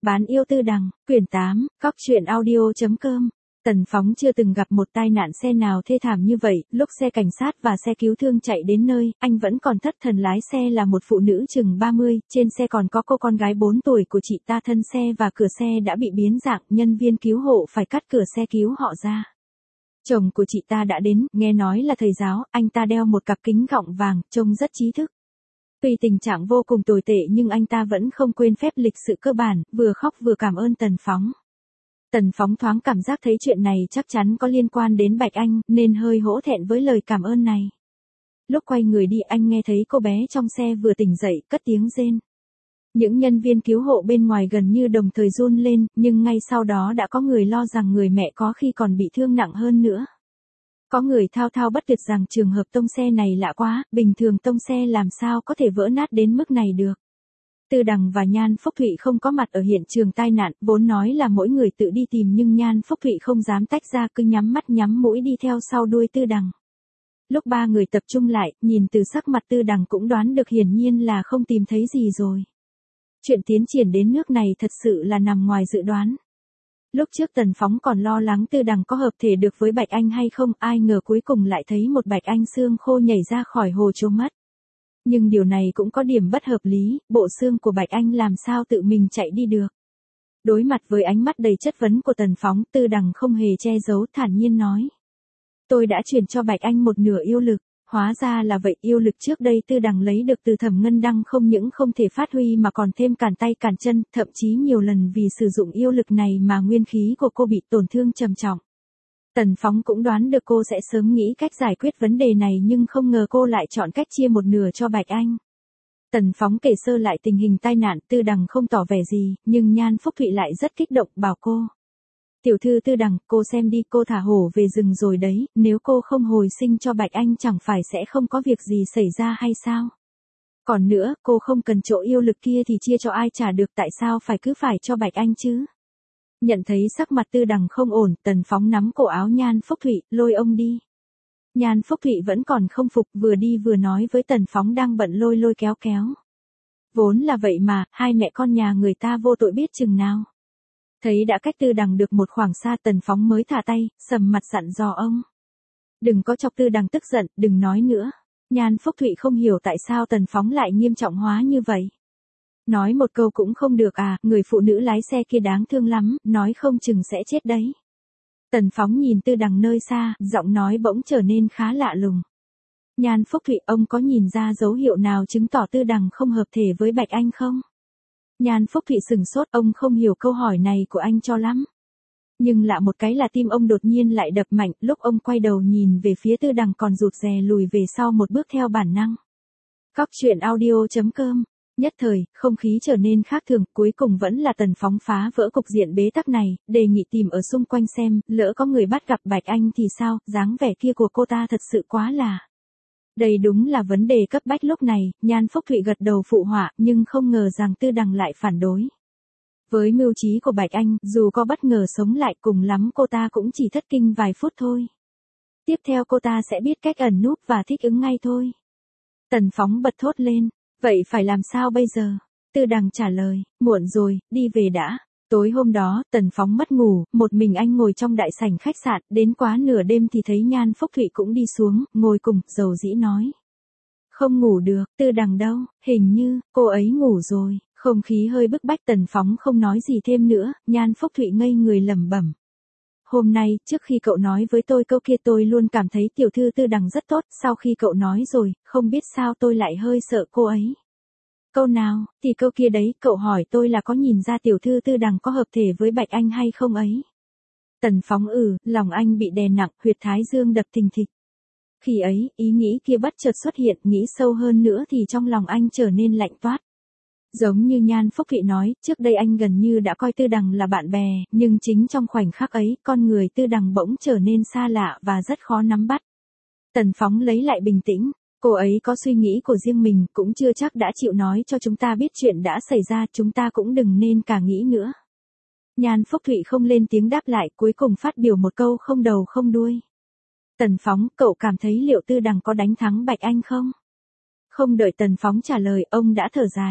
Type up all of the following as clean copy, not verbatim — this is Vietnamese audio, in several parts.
Bán yêu Tư Đằng, quyển 8, cóc.audio.com. Tần Phóng chưa từng gặp một tai nạn xe nào thê thảm như vậy, lúc xe cảnh sát và xe cứu thương chạy đến nơi, anh vẫn còn thất thần lái xe là một phụ nữ chừng 30, trên xe còn có cô con gái 4 tuổi của chị ta, thân xe và cửa xe đã bị biến dạng, nhân viên cứu hộ phải cắt cửa xe cứu họ ra. Chồng của chị ta đã đến, nghe nói là thầy giáo, anh ta đeo một cặp kính gọng vàng, trông rất trí thức. Tuy tình trạng vô cùng tồi tệ nhưng anh ta vẫn không quên phép lịch sự cơ bản, vừa khóc vừa cảm ơn Tần Phóng. Tần Phóng thoáng cảm giác thấy chuyện này chắc chắn có liên quan đến Bạch Anh, nên hơi hổ thẹn với lời cảm ơn này. Lúc quay người đi anh nghe thấy cô bé trong xe vừa tỉnh dậy, cất tiếng rên. Những nhân viên cứu hộ bên ngoài gần như đồng thời run lên, nhưng ngay sau đó đã có người lo rằng người mẹ có khi còn bị thương nặng hơn nữa. Có người thao thao bất tuyệt rằng trường hợp tông xe này lạ quá, bình thường tông xe làm sao có thể vỡ nát đến mức này được. Tư Đằng và Nhan Phúc Thụy không có mặt ở hiện trường tai nạn, vốn nói là mỗi người tự đi tìm nhưng Nhan Phúc Thụy không dám tách ra, cứ nhắm mắt nhắm mũi đi theo sau đuôi Tư Đằng. Lúc ba người tập trung lại, nhìn từ sắc mặt Tư Đằng cũng đoán được hiển nhiên là không tìm thấy gì rồi. Chuyện tiến triển đến nước này thật sự là nằm ngoài dự đoán. Lúc trước Tần Phóng còn lo lắng Tư Đằng có hợp thể được với Bạch Anh hay không, ai ngờ cuối cùng lại thấy một Bạch Anh xương khô nhảy ra khỏi hồ trốn mất. Nhưng điều này cũng có điểm bất hợp lý, bộ xương của Bạch Anh làm sao tự mình chạy đi được. Đối mặt với ánh mắt đầy chất vấn của Tần Phóng, Tư Đằng không hề che giấu, thản nhiên nói. Tôi đã chuyển cho Bạch Anh một nửa yêu lực. Hóa ra là vậy, yêu lực trước đây Tư Đằng lấy được từ Thẩm Ngân Đăng không những không thể phát huy mà còn thêm cản tay cản chân, thậm chí nhiều lần vì sử dụng yêu lực này mà nguyên khí của cô bị tổn thương trầm trọng. Tần Phóng cũng đoán được cô sẽ sớm nghĩ cách giải quyết vấn đề này nhưng không ngờ cô lại chọn cách chia một nửa cho Bạch Anh. Tần Phóng kể sơ lại tình hình tai nạn, Tư Đằng không tỏ vẻ gì, nhưng Nhan Phúc Thụy lại rất kích động, bảo cô. Tiểu thư Tư Đằng, cô xem đi, cô thả hổ về rừng rồi đấy, nếu cô không hồi sinh cho Bạch Anh chẳng phải sẽ không có việc gì xảy ra hay sao? Còn nữa, cô không cần chỗ yêu lực kia thì chia cho ai trả được, tại sao cứ phải cho Bạch Anh chứ? Nhận thấy sắc mặt Tư Đằng không ổn, Tần Phóng nắm cổ áo Nhan Phúc Thụy, lôi ông đi. Nhan Phúc Thụy vẫn còn không phục, vừa đi vừa nói với Tần Phóng đang bận lôi kéo. Vốn là vậy mà, hai mẹ con nhà người ta vô tội biết chừng nào. Thấy đã cách Tư Đằng được một khoảng xa, Tần Phóng mới thả tay, sầm mặt dặn dò ông. Đừng có chọc Tư Đằng tức giận, đừng nói nữa. Nhan Phúc Thụy không hiểu tại sao Tần Phóng lại nghiêm trọng hóa như vậy. Nói một câu cũng không được à, người phụ nữ lái xe kia đáng thương lắm, nói không chừng sẽ chết đấy. Tần Phóng nhìn Tư Đằng nơi xa, giọng nói bỗng trở nên khá lạ lùng. Nhan Phúc Thụy, ông có nhìn ra dấu hiệu nào chứng tỏ Tư Đằng không hợp thể với Bạch Anh không? Nhan Phúc Thụy sừng sốt, ông không hiểu câu hỏi này của anh cho lắm. Nhưng lạ một cái là tim ông đột nhiên lại đập mạnh, lúc ông quay đầu nhìn về phía Tư Đằng còn rụt rè lùi về sau một bước theo bản năng. Cóc.audio.com. Nhất thời, không khí trở nên khác thường, cuối cùng vẫn là Tần Phóng phá vỡ cục diện bế tắc này, đề nghị tìm ở xung quanh xem, lỡ có người bắt gặp Bạch Anh thì sao, dáng vẻ kia của cô ta thật sự quá là. Đây đúng là vấn đề cấp bách lúc này, Nhan Phúc Thụy gật đầu phụ họa, nhưng không ngờ rằng Tư Đằng lại phản đối. Với mưu trí của Bạch Anh, dù có bất ngờ sống lại cùng lắm cô ta cũng chỉ thất kinh vài phút thôi. Tiếp theo cô ta sẽ biết cách ẩn núp và thích ứng ngay thôi. Tần Phóng bật thốt lên, vậy phải làm sao bây giờ? Tư Đằng trả lời, muộn rồi, đi về đã. Tối hôm đó, Tần Phóng mất ngủ, một mình anh ngồi trong đại sảnh khách sạn, đến quá nửa đêm thì thấy Nhan Phúc Thụy cũng đi xuống, ngồi cùng, dầu dĩ nói. Không ngủ được, Tư Đằng đâu, hình như, cô ấy ngủ rồi, không khí hơi bức bách. Tần Phóng không nói gì thêm nữa, Nhan Phúc Thụy ngây người lẩm bẩm. Hôm nay, trước khi cậu nói với tôi câu kia tôi luôn cảm thấy tiểu thư Tư Đằng rất tốt, sau khi cậu nói rồi, không biết sao tôi lại hơi sợ cô ấy. Câu nào, thì câu kia đấy, cậu hỏi tôi là có nhìn ra tiểu thư Tư Đằng có hợp thể với Bạch Anh hay không ấy. Tần Phóng lòng anh bị đè nặng, huyệt thái dương đập thình thịch. Khi ấy, ý nghĩ kia bất chợt xuất hiện, nghĩ sâu hơn nữa thì trong lòng anh trở nên lạnh toát. Giống như Nhan Phúc Thụy nói, trước đây anh gần như đã coi Tư Đằng là bạn bè, nhưng chính trong khoảnh khắc ấy, con người Tư Đằng bỗng trở nên xa lạ và rất khó nắm bắt. Tần Phóng lấy lại bình tĩnh. Cô ấy có suy nghĩ của riêng mình, cũng chưa chắc đã chịu nói cho chúng ta biết chuyện đã xảy ra, chúng ta cũng đừng nên cả nghĩ nữa. Nhan Phúc Thụy không lên tiếng đáp lại, cuối cùng phát biểu một câu không đầu không đuôi. Tần Phóng, cậu cảm thấy liệu Tư Đằng có đánh thắng Bạch Anh không? Không đợi Tần Phóng trả lời, ông đã thở dài.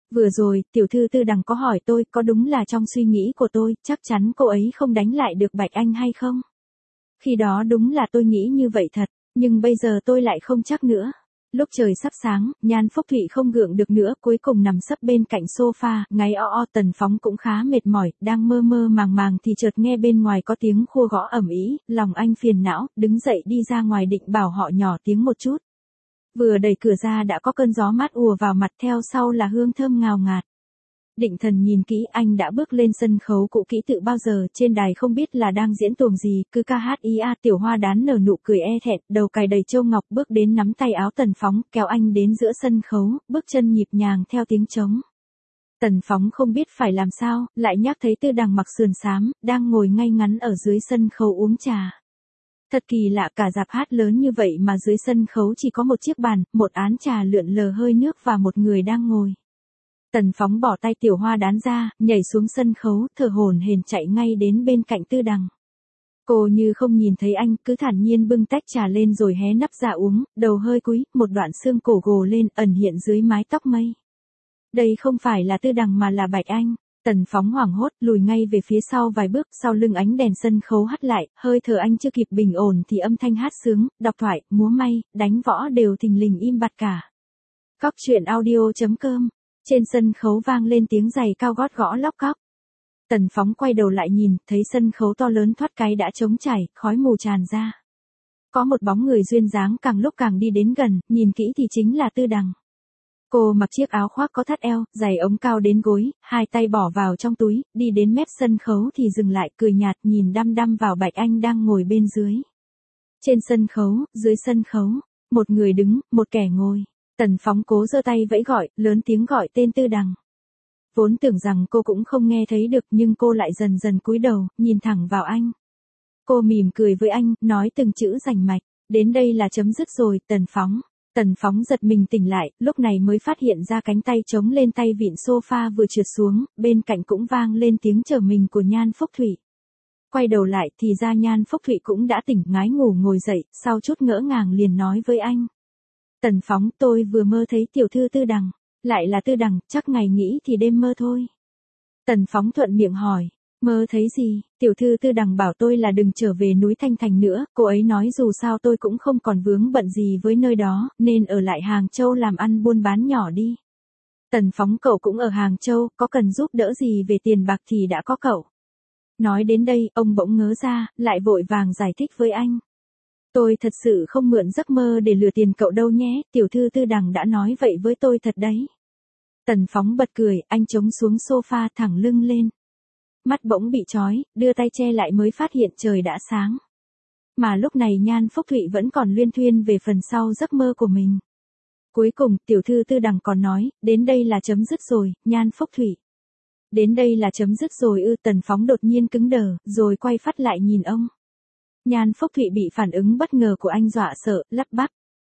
Vừa rồi, tiểu thư Tư Đằng có hỏi tôi có đúng là trong suy nghĩ của tôi, chắc chắn cô ấy không đánh lại được Bạch Anh hay không? Khi đó đúng là tôi nghĩ như vậy thật, nhưng bây giờ tôi lại không chắc nữa. Lúc trời sắp sáng, Nhan Phúc Thụy không gượng được nữa, cuối cùng nằm sấp bên cạnh sofa, ngáy o o. Tần Phóng cũng khá mệt mỏi, đang mơ mơ màng màng thì chợt nghe bên ngoài có tiếng khua gõ ầm ĩ, lòng anh phiền não, đứng dậy đi ra ngoài định bảo họ nhỏ tiếng một chút. Vừa đẩy cửa ra đã có cơn gió mát ùa vào mặt, theo sau là hương thơm ngào ngạt. Định Thần nhìn kỹ, anh đã bước lên sân khấu cũ kỹ tự bao giờ, trên đài không biết là đang diễn tuồng gì, cứ ca hát ý a. Tiểu Hoa Đán nở nụ cười e thẹn, đầu cài đầy châu ngọc, bước đến nắm tay áo Tần Phóng, kéo anh đến giữa sân khấu, bước chân nhịp nhàng theo tiếng trống. Tần Phóng không biết phải làm sao, lại nhắc thấy Tư Đằng mặc sườn xám, đang ngồi ngay ngắn ở dưới sân khấu uống trà. Thật kỳ lạ, cả dạp hát lớn như vậy mà dưới sân khấu chỉ có một chiếc bàn, một án trà lượn lờ hơi nước và một người đang ngồi. Tần Phóng bỏ tay Tiểu Hoa Đán ra, nhảy xuống sân khấu, thở hổn hển chạy ngay đến bên cạnh Tư Đằng. Cô như không nhìn thấy anh, cứ thản nhiên bưng tách trà lên rồi hé nắp ra uống, đầu hơi cúi, một đoạn xương cổ gồ lên, ẩn hiện dưới mái tóc mây. Đây không phải là Tư Đằng mà là Bạch Anh. Tần Phóng hoảng hốt, lùi ngay về phía sau vài bước, sau lưng ánh đèn sân khấu hắt lại, hơi thở anh chưa kịp bình ổn thì âm thanh hát sướng, đọc thoại, múa may, đánh võ đều thình lình im bặt cả. Cóc truyện audio.com. Trên sân khấu vang lên tiếng giày cao gót gõ lóc cóc. Tần Phóng quay đầu lại nhìn, thấy sân khấu to lớn thoát cái đã trống trải, khói mù tràn ra. Có một bóng người duyên dáng càng lúc càng đi đến gần, nhìn kỹ thì chính là Tư Đằng. Cô mặc chiếc áo khoác có thắt eo, giày ống cao đến gối, hai tay bỏ vào trong túi, đi đến mép sân khấu thì dừng lại, cười nhạt nhìn đăm đăm vào Bạch Anh đang ngồi bên dưới. Trên sân khấu, dưới sân khấu, một người đứng, một kẻ ngồi. Tần Phóng cố giơ tay vẫy gọi, lớn tiếng gọi tên Tư Đằng. Vốn tưởng rằng cô cũng không nghe thấy được, nhưng cô lại dần dần cúi đầu, nhìn thẳng vào anh. Cô mỉm cười với anh, nói từng chữ rành mạch, đến đây là chấm dứt rồi, Tần Phóng. Tần Phóng giật mình tỉnh lại, lúc này mới phát hiện ra cánh tay chống lên tay vịn sofa vừa trượt xuống, bên cạnh cũng vang lên tiếng trở mình của Nhan Phúc Thụy. Quay đầu lại thì ra Nhan Phúc Thụy cũng đã tỉnh, ngái ngủ ngồi dậy, sau chút ngỡ ngàng liền nói với anh. Tần Phóng, tôi vừa mơ thấy tiểu thư Tư Đằng. Lại là Tư Đằng, chắc ngày nghĩ thì đêm mơ thôi. Tần Phóng thuận miệng hỏi, mơ thấy gì? Tiểu thư Tư Đằng bảo tôi là đừng trở về núi Thanh Thành nữa, cô ấy nói dù sao tôi cũng không còn vướng bận gì với nơi đó, nên ở lại Hàng Châu làm ăn buôn bán nhỏ đi. Tần Phóng, cậu cũng ở Hàng Châu, có cần giúp đỡ gì về tiền bạc thì đã có cậu. Nói đến đây, ông bỗng ngớ ra, lại vội vàng giải thích với anh. Tôi thật sự không mượn giấc mơ để lừa tiền cậu đâu nhé, tiểu thư Tư Đằng đã nói vậy với tôi thật đấy. Tần Phóng bật cười, anh chống xuống sofa thẳng lưng lên. Mắt bỗng bị chói, đưa tay che lại mới phát hiện trời đã sáng. Mà lúc này Nhan Phúc Thụy vẫn còn luyên thuyên về phần sau giấc mơ của mình. Cuối cùng, tiểu thư Tư Đằng còn nói, đến đây là chấm dứt rồi, Nhan Phúc Thụy. Đến đây là chấm dứt rồi ư? Tần Phóng đột nhiên cứng đờ, rồi quay phát lại nhìn ông. Nhan Phúc Thụy bị phản ứng bất ngờ của anh dọa sợ, lắp bắp.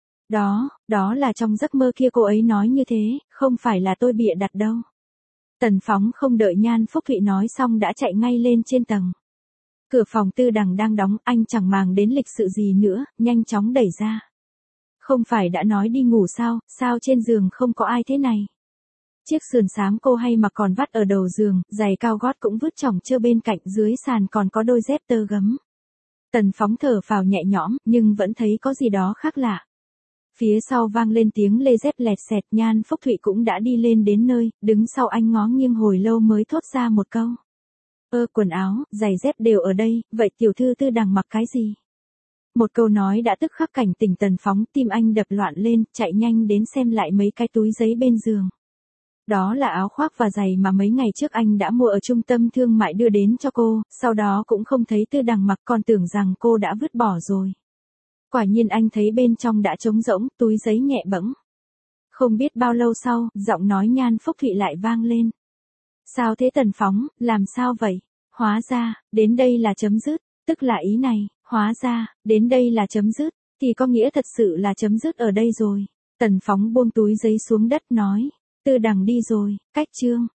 Đó là trong giấc mơ kia cô ấy nói như thế, không phải là tôi bịa đặt đâu. Tần Phóng không đợi Nhan Phúc Thụy nói xong đã chạy ngay lên trên tầng. Cửa phòng Tư Đằng đang đóng, anh chẳng màng đến lịch sự gì nữa, nhanh chóng đẩy ra. Không phải đã nói đi ngủ sao trên giường không có ai thế này? Chiếc sườn xám cô hay mặc còn vắt ở đầu giường, giày cao gót cũng vứt chỏng chơ bên cạnh, dưới sàn còn có đôi dép tơ gấm. Tần Phóng thở phào nhẹ nhõm, nhưng vẫn thấy có gì đó khác lạ. Phía sau vang lên tiếng lê dép lẹt xẹt, Nhan Phúc Thụy cũng đã đi lên đến nơi, đứng sau anh ngó nghiêng hồi lâu mới thốt ra một câu. Quần áo, giày dép đều ở đây, vậy tiểu thư Tư Đằng mặc cái gì? Một câu nói đã tức khắc cảnh tỉnh Tần Phóng, tim anh đập loạn lên, chạy nhanh đến xem lại mấy cái túi giấy bên giường. Đó là áo khoác và giày mà mấy ngày trước anh đã mua ở trung tâm thương mại đưa đến cho cô, sau đó cũng không thấy Tư Đằng mặc, còn tưởng rằng cô đã vứt bỏ rồi. Quả nhiên anh thấy bên trong đã trống rỗng, túi giấy nhẹ bẫng. Không biết bao lâu sau, giọng nói Nhan Phúc Thụy lại vang lên. Sao thế Tần Phóng, làm sao vậy? Hóa ra, đến đây là chấm dứt, tức là ý này, hóa ra, đến đây là chấm dứt, thì có nghĩa thật sự là chấm dứt ở đây rồi. Tần Phóng buông túi giấy xuống đất nói, Tư Đằng đi rồi, cách chương.